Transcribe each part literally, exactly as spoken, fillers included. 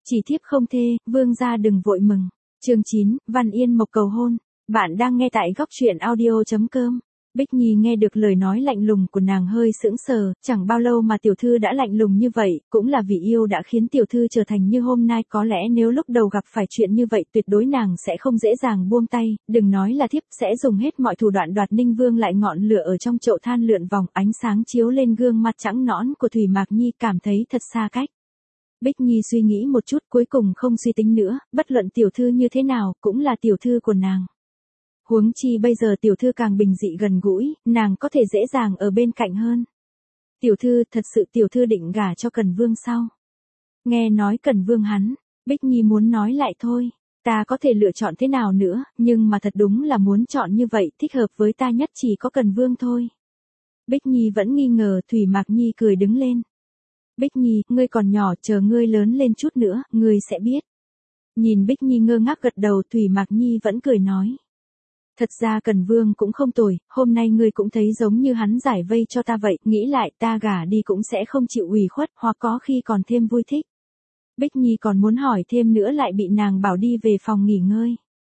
Chỉ thiếp không thê, vương gia đừng vội mừng. Chương chín, Văn Yên Mộc cầu hôn. Bạn đang nghe tại góc truyện audio chấm com. Bích Nhi nghe được lời nói lạnh lùng của nàng hơi sững sờ, chẳng bao lâu mà tiểu thư đã lạnh lùng như vậy, cũng là vì yêu đã khiến tiểu thư trở thành như hôm nay, có lẽ nếu lúc đầu gặp phải chuyện như vậy tuyệt đối nàng sẽ không dễ dàng buông tay, đừng nói là thiếp sẽ dùng hết mọi thủ đoạn đoạt Ninh Vương lại. Ngọn lửa ở trong chậu than lượn vòng, ánh sáng chiếu lên gương mặt trắng nõn của Thủy Mạc Nhi, cảm thấy thật xa cách. Bích Nhi suy nghĩ một chút cuối cùng không suy tính nữa, bất luận tiểu thư như thế nào, cũng là tiểu thư của nàng. Huống chi bây giờ tiểu thư càng bình dị gần gũi, nàng có thể dễ dàng ở bên cạnh hơn. Tiểu thư, thật sự tiểu thư định gả cho Cần Vương sao? Nghe nói Cần Vương hắn, Bích Nhi muốn nói lại thôi, ta có thể lựa chọn thế nào nữa, nhưng mà thật đúng là muốn chọn như vậy, thích hợp với ta nhất chỉ có Cần Vương thôi. Bích Nhi vẫn nghi ngờ, Thủy Mạc Nhi cười đứng lên. Bích Nhi, ngươi còn nhỏ, chờ ngươi lớn lên chút nữa, ngươi sẽ biết. Nhìn Bích Nhi ngơ ngác gật đầu, Thủy Mạc Nhi vẫn cười nói. Thật ra Cần Vương cũng không tồi, hôm nay ngươi cũng thấy giống như hắn giải vây cho ta vậy, nghĩ lại ta gả đi cũng sẽ không chịu ủy khuất, hoặc có khi còn thêm vui thích. Bích Nhi còn muốn hỏi thêm nữa lại bị nàng bảo đi về phòng nghỉ ngơi.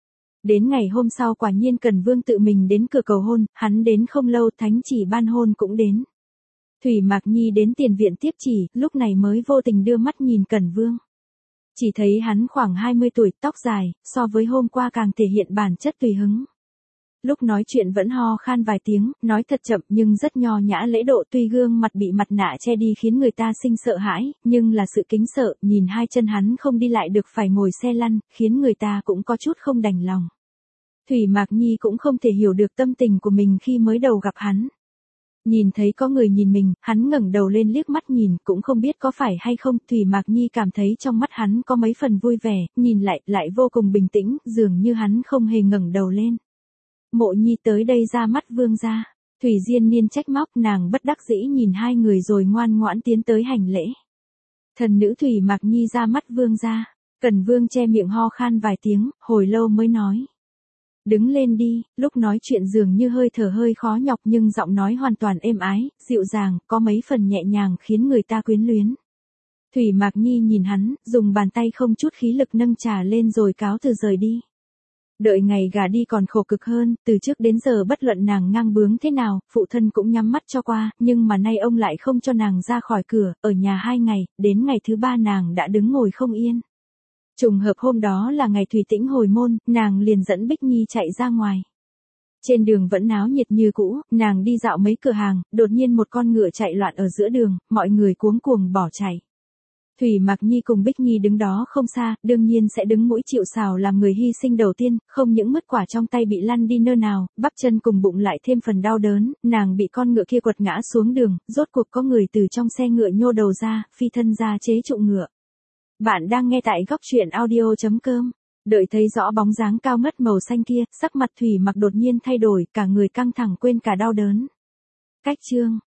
Đến ngày hôm sau quả nhiên Cần Vương tự mình đến cửa cầu hôn, hắn đến không lâu thánh chỉ ban hôn cũng đến. Thủy Mạc Nhi đến tiền viện tiếp chỉ, lúc này mới vô tình đưa mắt nhìn Cần Vương. Chỉ thấy hắn khoảng hai mươi tuổi, tóc dài, so với hôm qua càng thể hiện bản chất tùy hứng. Lúc nói chuyện vẫn ho khan vài tiếng, nói thật chậm nhưng rất nho nhã lễ độ, tuy gương mặt bị mặt nạ che đi khiến người ta sinh sợ hãi, nhưng là sự kính sợ, nhìn hai chân hắn không đi lại được phải ngồi xe lăn, khiến người ta cũng có chút không đành lòng. Thủy Mạc Nhi cũng không thể hiểu được tâm tình của mình khi mới đầu gặp hắn. Nhìn thấy có người nhìn mình, hắn ngẩng đầu lên liếc mắt nhìn, cũng không biết có phải hay không, Thủy Mạc Nhi cảm thấy trong mắt hắn có mấy phần vui vẻ, nhìn lại, lại vô cùng bình tĩnh, dường như hắn không hề ngẩng đầu lên. Mộ Nhi tới đây ra mắt vương gia. Thủy Diên Niên trách móc, nàng bất đắc dĩ nhìn hai người rồi ngoan ngoãn tiến tới hành lễ. Thần nữ Thủy Mạc Nhi ra mắt vương gia. Cần Vương che miệng ho khan vài tiếng, hồi lâu mới nói. Đứng lên đi, lúc nói chuyện dường như hơi thở hơi khó nhọc nhưng giọng nói hoàn toàn êm ái, dịu dàng, có mấy phần nhẹ nhàng khiến người ta quyến luyến. Thủy Mạc Nhi nhìn hắn, dùng bàn tay không chút khí lực nâng trà lên rồi cáo từ rời đi. Đợi ngày gả đi còn khổ cực hơn, từ trước đến giờ bất luận nàng ngang bướng thế nào, phụ thân cũng nhắm mắt cho qua, nhưng mà nay ông lại không cho nàng ra khỏi cửa, ở nhà hai ngày, đến ngày thứ ba nàng đã đứng ngồi không yên. Trùng hợp hôm đó là ngày Thủy Tĩnh hồi môn, nàng liền dẫn Bích Nhi chạy ra ngoài. Trên đường vẫn náo nhiệt như cũ, nàng đi dạo mấy cửa hàng, đột nhiên một con ngựa chạy loạn ở giữa đường, mọi người cuống cuồng bỏ chạy. Thủy Mạc Nhi cùng Bích Nhi đứng đó không xa, đương nhiên sẽ đứng mũi chịu sào làm người hy sinh đầu tiên, không những mứt quả trong tay bị lăn đi nơi nào, bắp chân cùng bụng lại thêm phần đau đớn, nàng bị con ngựa kia quật ngã xuống đường, rốt cuộc có người từ trong xe ngựa nhô đầu ra, phi thân ra chế trụ ngựa. Bạn đang nghe tại góc truyện audio chấm com. Đợi thấy rõ bóng dáng cao ngất màu xanh kia, sắc mặt Thủy Mạc đột nhiên thay đổi, cả người căng thẳng quên cả đau đớn. Cách chương